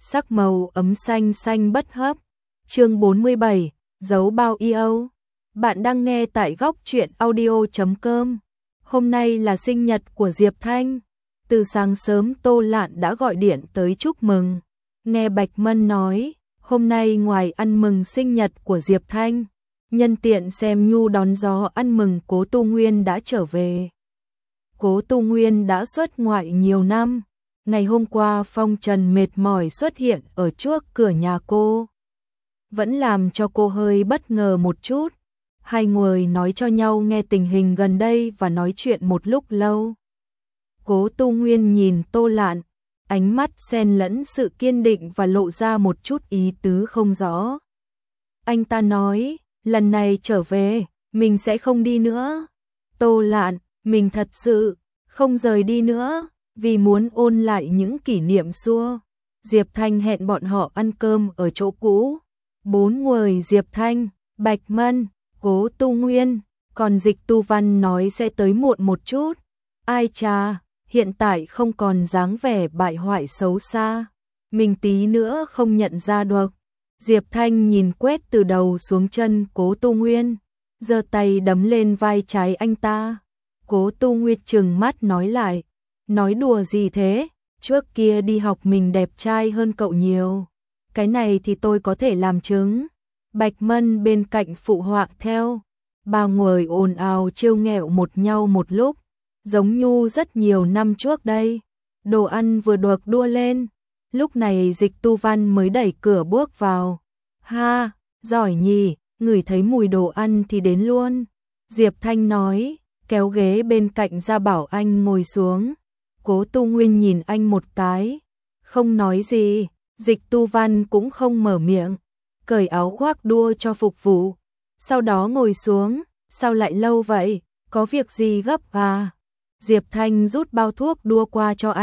sắc màu ấm xanh xanh bất hấp. Chương 47, dấu bao yêu. Bạn đang nghe tại góc truyện audio.com. Hôm nay là sinh nhật của Diệp Thanh. Từ sáng sớm Tô Lạn đã gọi điện tới chúc mừng. Nghe Bạch Mân nói, hôm nay ngoài ăn mừng sinh nhật của Diệp Thanh, nhân tiện xem Nhu đón gió ăn mừng Cố Tu Nguyên đã trở về. Cố Tu Nguyên đã xuất ngoại nhiều năm. Ngày hôm qua phong trần mệt mỏi xuất hiện ở trước cửa nhà cô, vẫn làm cho cô hơi bất ngờ một chút. Hai người nói cho nhau nghe tình hình gần đây và nói chuyện một lúc lâu. Cố Tu Nguyên nhìn Tô Lạn, ánh mắt xen lẫn sự kiên định và lộ ra một chút ý tứ không rõ. Anh ta nói, lần này trở về, mình sẽ không đi nữa. Tô Lạn, mình thật sự không rời đi nữa, vì muốn ôn lại những kỷ niệm xưa. Diệp Thanh hẹn bọn họ ăn cơm ở chỗ cũ. 4 người Diệp Thanh, Bạch Mân, Cố Tu Nguyên, còn Dịch Tu Văn nói sẽ tới muộn một chút. Ai chà, hiện tại không còn dáng vẻ bại hoại xấu xa, mình tí nữa không nhận ra được. Diệp Thanh nhìn quét từ đầu xuống chân Cố Tu Nguyên, giơ tay đấm lên vai trái anh ta. Cố Tu Nguyên trừng mắt nói lại, nói đùa gì thế, trước kia đi học mình đẹp trai hơn cậu nhiều. Cái này thì tôi có thể làm chứng. Bạch Mân bên cạnh phụ họa theo. Ba người ồn ào trêu ghẹo một nhau một lúc, giống như rất nhiều năm trước đây. Đồ ăn vừa được đua lên, lúc này Dịch Tu Văn mới đẩy cửa bước vào. Ha, giỏi nhỉ, ngửi thấy mùi đồ ăn thì đến luôn. Diệp Thanh nói, kéo ghế bên cạnh ra bảo anh ngồi xuống. Cố Tu Nguyên nhìn anh một cái, không nói gì. Dịch Tu Văn cũng không mở miệng, cởi áo khoác đua cho phục vụ, sau đó ngồi xuống. Sao lại lâu vậy, có việc gì gấp à? Diệp Thanh rút bao thuốc đua qua cho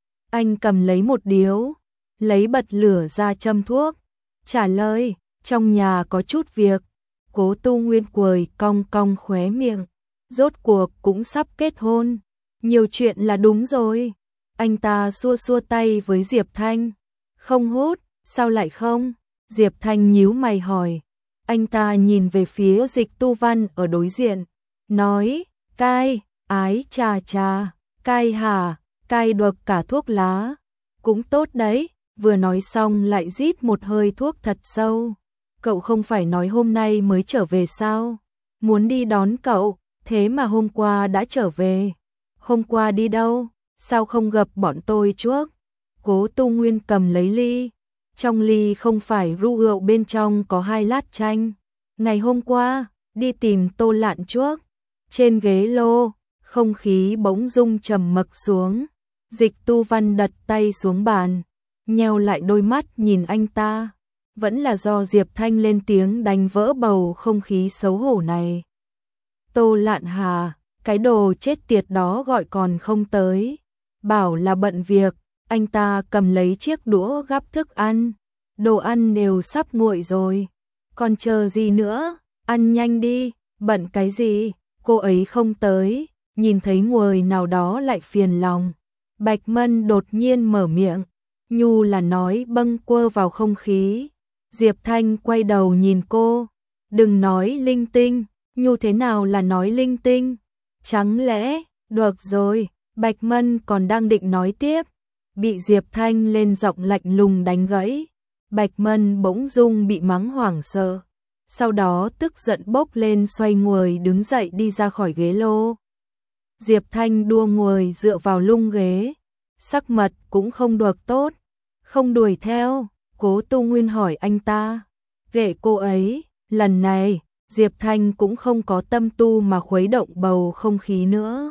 anh cầm lấy một điếu, lấy bật lửa ra châm thuốc, trả lời, trong nhà có chút việc. Cố Tu Nguyên cười cong cong khóe miệng, rốt cuộc cũng sắp kết hôn, nhiều chuyện là đúng rồi. Anh ta xua xua tay với Diệp Thanh, không hút, sao lại không? Diệp Thanh nhíu mày hỏi. Anh ta nhìn về phía Dịch Tu Văn ở đối diện, nói, cai, ái chà chà, cai hả, cai được cả thuốc lá, cũng tốt đấy. Vừa nói xong lại rít một hơi thuốc thật sâu. Cậu không phải nói hôm nay mới trở về sao? Muốn đi đón cậu, thế mà hôm qua đã trở về. Hôm qua đi đâu? Sao không gặp bọn tôi trước? Cố Tu Nguyên cầm lấy ly. Trong ly không phải rượu, bên trong có 2 lát chanh. Ngày hôm qua, đi tìm Tô Lạn trước. Trên ghế lô, không khí bỗng dưng trầm mặc xuống. Dịch Tu Văn đặt tay xuống bàn, nheo lại đôi mắt nhìn anh ta. Vẫn là do Diệp Thanh lên tiếng đánh vỡ bầu không khí xấu hổ này. Tô Lạn hà, cái đồ chết tiệt đó gọi còn không tới. Bảo là bận việc. Anh ta cầm lấy chiếc đũa gắp thức ăn. Đồ ăn đều sắp nguội rồi. Còn chờ gì nữa? Ăn nhanh đi. Bận cái gì? Cô ấy không tới. Nhìn thấy người nào đó lại phiền lòng. Bạch Mân đột nhiên mở miệng. Nhu là nói bâng quơ vào không khí. Diệp Thanh quay đầu nhìn cô. Đừng nói linh tinh. Nhu thế nào là nói linh tinh? Chẳng lẽ, được rồi. Bạch Mân còn đang định nói tiếp, bị Diệp Thanh lên giọng lạnh lùng đánh gãy. Bạch Mân bỗng dưng bị mắng hoảng sợ, sau đó tức giận bốc lên xoay người đứng dậy đi ra khỏi ghế lô. Diệp Thanh đua người dựa vào lưng ghế, sắc mặt cũng không được tốt. Không đuổi theo, Cố Tu Nguyên hỏi anh ta. Kệ cô ấy, lần này, Diệp Thanh cũng không có tâm tu mà khuấy động bầu không khí nữa.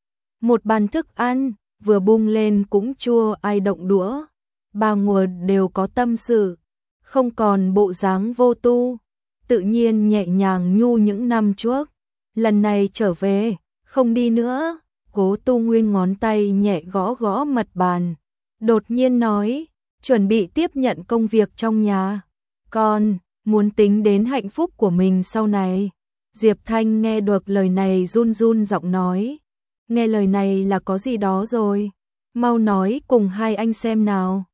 Một bàn thức ăn, vừa bung lên cũng chua ai động đũa. Ba người đều có tâm sự, không còn bộ dáng vô tu, tự nhiên nhẹ nhàng nhu những năm trước. Lần này trở về, không đi nữa. Cố Tu Nguyên ngón tay nhẹ gõ gõ mặt bàn, đột nhiên nói, chuẩn bị tiếp nhận công việc trong nhà. Còn, muốn tính đến hạnh phúc của mình sau này. Diệp Thanh nghe được lời này run run giọng nói. Nghe lời này là có gì đó rồi. Mau nói cùng hai anh xem nào.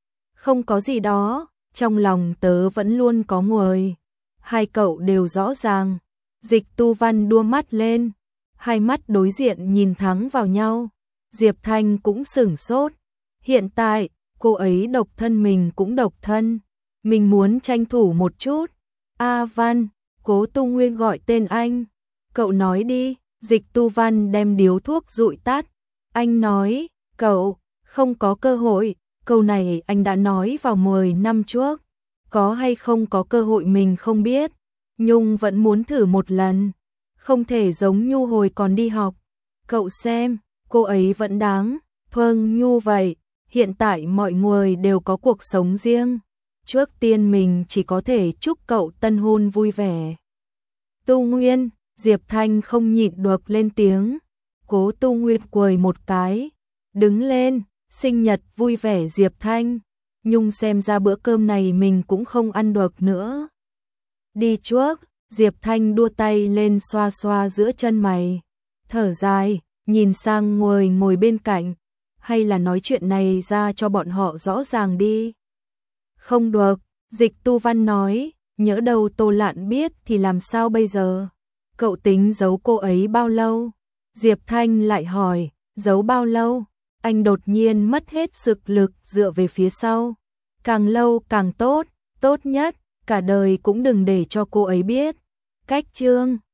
Không có gì đó, trong lòng tớ vẫn luôn có người. Hai cậu đều rõ ràng. Dịch Tu Văn đua mắt lên, hai mắt đối diện nhìn thẳng vào nhau. Diệp Thanh cũng sửng sốt. Hiện tại, cô ấy độc thân mình cũng độc thân. Mình muốn tranh thủ một chút. A Văn, Cố Tu Nguyên gọi tên anh. Cậu nói đi. Dịch Tu Văn đem điếu thuốc dụi tắt. Anh nói, cậu, không có cơ hội. Câu này anh đã nói vào 10 năm trước. Có hay không có cơ hội mình không biết. Nhung vẫn muốn thử một lần. Không thể giống Nhu hồi còn đi học. Cậu xem, cô ấy vẫn đáng thương Nhu vậy. Hiện tại mọi người đều có cuộc sống riêng. Trước tiên mình chỉ có thể chúc cậu tân hôn vui vẻ. Tu Nguyên, Diệp Thanh không nhịn được lên tiếng. Cố Tu Nguyên cười một cái. Đứng lên, sinh nhật vui vẻ Diệp Thanh. Nhung xem ra bữa cơm này mình cũng không ăn được nữa. Đi trước, Diệp Thanh đua tay lên xoa xoa giữa chân mày. Thở dài, nhìn sang người ngồi bên cạnh. Hay là nói chuyện này ra cho bọn họ rõ ràng đi. Không được, Dịch Tu Văn nói, nhỡ đâu Tô Lạn biết thì làm sao bây giờ? Cậu tính giấu cô ấy bao lâu? Diệp Thanh lại hỏi, giấu bao lâu? Anh đột nhiên mất hết sức lực dựa về phía sau. Càng lâu càng tốt, tốt nhất, cả đời cũng đừng để cho cô ấy biết. Cách chương